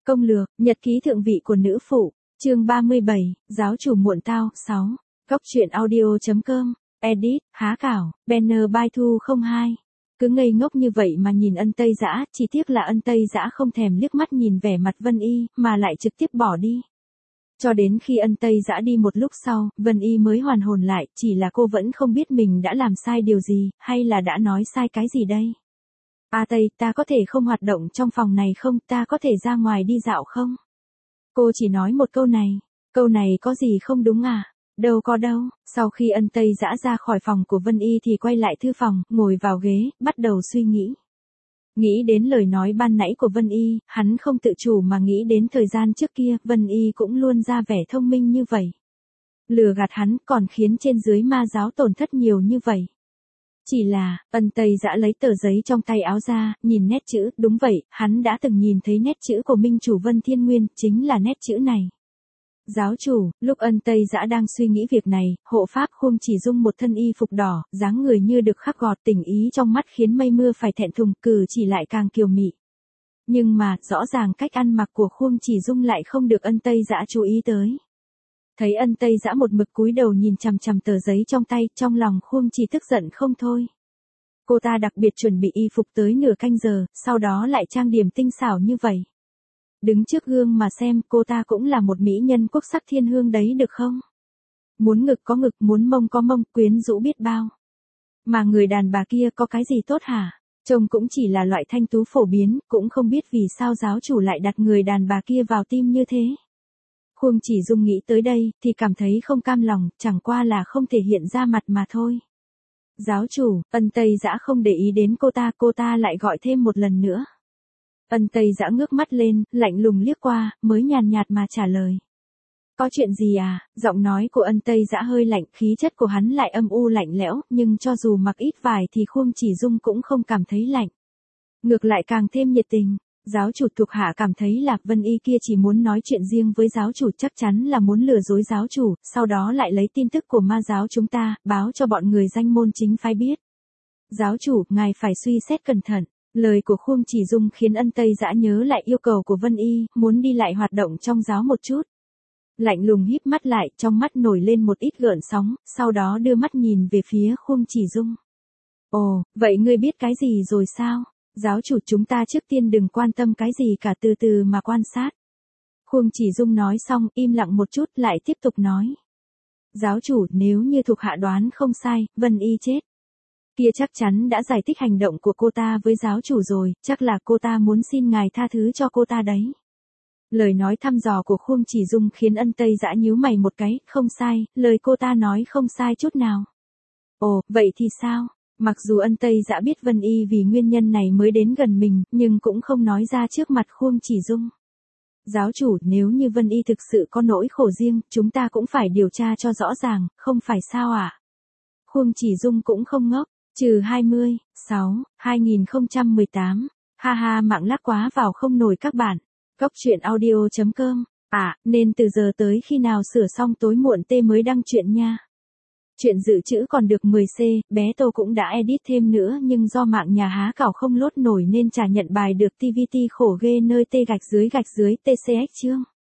Công lược, nhật ký thượng vị của nữ phụ, chương 37, giáo chủ muộn tao, 6. Góc truyện audio.com, edit, há cảo, banner by Thu 02. Cứ ngây ngốc như vậy mà nhìn Ân Tây Dã, chỉ tiếc là Ân Tây Dã không thèm liếc mắt nhìn vẻ mặt Vân Y, mà lại trực tiếp bỏ đi. Cho đến khi Ân Tây Dã đi một lúc sau, Vân Y mới hoàn hồn lại, chỉ là cô vẫn không biết mình đã làm sai điều gì, hay là đã nói sai cái gì đây. A Tây, ta có thể không hoạt động trong phòng này không, ta có thể ra ngoài đi dạo không? Cô chỉ nói một câu này có gì không đúng à? Đâu có đâu. Sau khi Ân Tây Dã ra khỏi phòng của Vân Y thì quay lại thư phòng, ngồi vào ghế, bắt đầu suy nghĩ. Nghĩ đến lời nói ban nãy của Vân Y, hắn không tự chủ mà nghĩ đến thời gian trước kia, Vân Y cũng luôn ra vẻ thông minh như vậy. Lừa gạt hắn còn khiến trên dưới ma giáo tổn thất nhiều như vậy. Chỉ là, Ân Tây Dã lấy tờ giấy trong tay áo ra, nhìn nét chữ, đúng vậy, hắn đã từng nhìn thấy nét chữ của minh chủ Vân Thiên Nguyên, chính là nét chữ này. Giáo chủ, lúc Ân Tây Dã đang suy nghĩ việc này, hộ pháp Khuông Chỉ Dung một thân y phục đỏ, dáng người như được khắc gọt, tình ý trong mắt khiến mây mưa phải thẹn thùng, cử chỉ lại càng kiều mị. Nhưng mà, rõ ràng cách ăn mặc của Khuông Chỉ Dung lại không được Ân Tây Dã chú ý tới. Thấy Ân Tây Dã một mực cúi đầu nhìn chằm chằm tờ giấy trong tay, trong lòng Khuông Chỉ tức giận không thôi. Cô ta đặc biệt chuẩn bị y phục tới nửa canh giờ, sau đó lại trang điểm tinh xảo như vậy. Đứng trước gương mà xem, cô ta cũng là một mỹ nhân quốc sắc thiên hương đấy được không? Muốn ngực có ngực, muốn mông có mông, quyến rũ biết bao. Mà người đàn bà kia có cái gì tốt hả? Trông cũng chỉ là loại thanh tú phổ biến, cũng không biết vì sao giáo chủ lại đặt người đàn bà kia vào tim như thế. Khuông Chỉ Dung nghĩ tới đây, thì cảm thấy không cam lòng, chẳng qua là không thể hiện ra mặt mà thôi. Giáo chủ, Ân Tây Dã không để ý đến cô ta lại gọi thêm một lần nữa. Ân Tây Dã ngước mắt lên, lạnh lùng liếc qua, mới nhàn nhạt mà trả lời. Có chuyện gì à? Giọng nói của Ân Tây Dã hơi lạnh, khí chất của hắn lại âm u lạnh lẽo, nhưng cho dù mặc ít vải thì Khuông Chỉ Dung cũng không cảm thấy lạnh. Ngược lại càng thêm nhiệt tình. Giáo chủ thuộc hạ cảm thấy là Vân Y kia chỉ muốn nói chuyện riêng với giáo chủ, chắc chắn là muốn lừa dối giáo chủ, sau đó lại lấy tin tức của ma giáo chúng ta, báo cho bọn người danh môn chính phái biết. Giáo chủ, ngài phải suy xét cẩn thận. Lời của Khuông Chỉ Dung khiến Ân Tây Dã nhớ lại yêu cầu của Vân Y, muốn đi lại hoạt động trong giáo một chút. Lạnh lùng híp mắt lại, trong mắt nổi lên một ít gợn sóng, sau đó đưa mắt nhìn về phía Khuông Chỉ Dung. Ồ, vậy ngươi biết cái gì rồi sao? Giáo chủ, chúng ta trước tiên đừng quan tâm cái gì cả, từ từ mà quan sát. Khuông Chỉ Dung nói xong, im lặng một chút lại tiếp tục nói. Giáo chủ, nếu như thuộc hạ đoán không sai, Vân Y chết. Kia chắc chắn đã giải thích hành động của cô ta với giáo chủ rồi, chắc là cô ta muốn xin ngài tha thứ cho cô ta đấy. Lời nói thăm dò của Khuông Chỉ Dung khiến Ân Tây Dã nhíu mày một cái, không sai, lời cô ta nói không sai chút nào. Ồ, vậy thì sao? Mặc dù Ân Tây Dã biết Vân Y vì nguyên nhân này mới đến gần mình, nhưng cũng không nói ra trước mặt Khuông Chỉ Dung. Giáo chủ, nếu như Vân Y thực sự có nỗi khổ riêng, chúng ta cũng phải điều tra cho rõ ràng, không phải sao ạ? Khuông Chỉ Dung cũng không ngốc. Trừ 20/6/2018. Ha ha, mạng lác quá vào không nổi các bạn. Góc truyện audio.com. Nên từ giờ tới khi nào sửa xong tối muộn tê mới đăng chuyện nha. Chuyện dự trữ còn được 10C, bé Tô cũng đã edit thêm nữa nhưng do mạng nhà há cảo không lốt nổi nên chả nhận bài được TVT khổ ghê nơi tê gạch dưới TCX chương.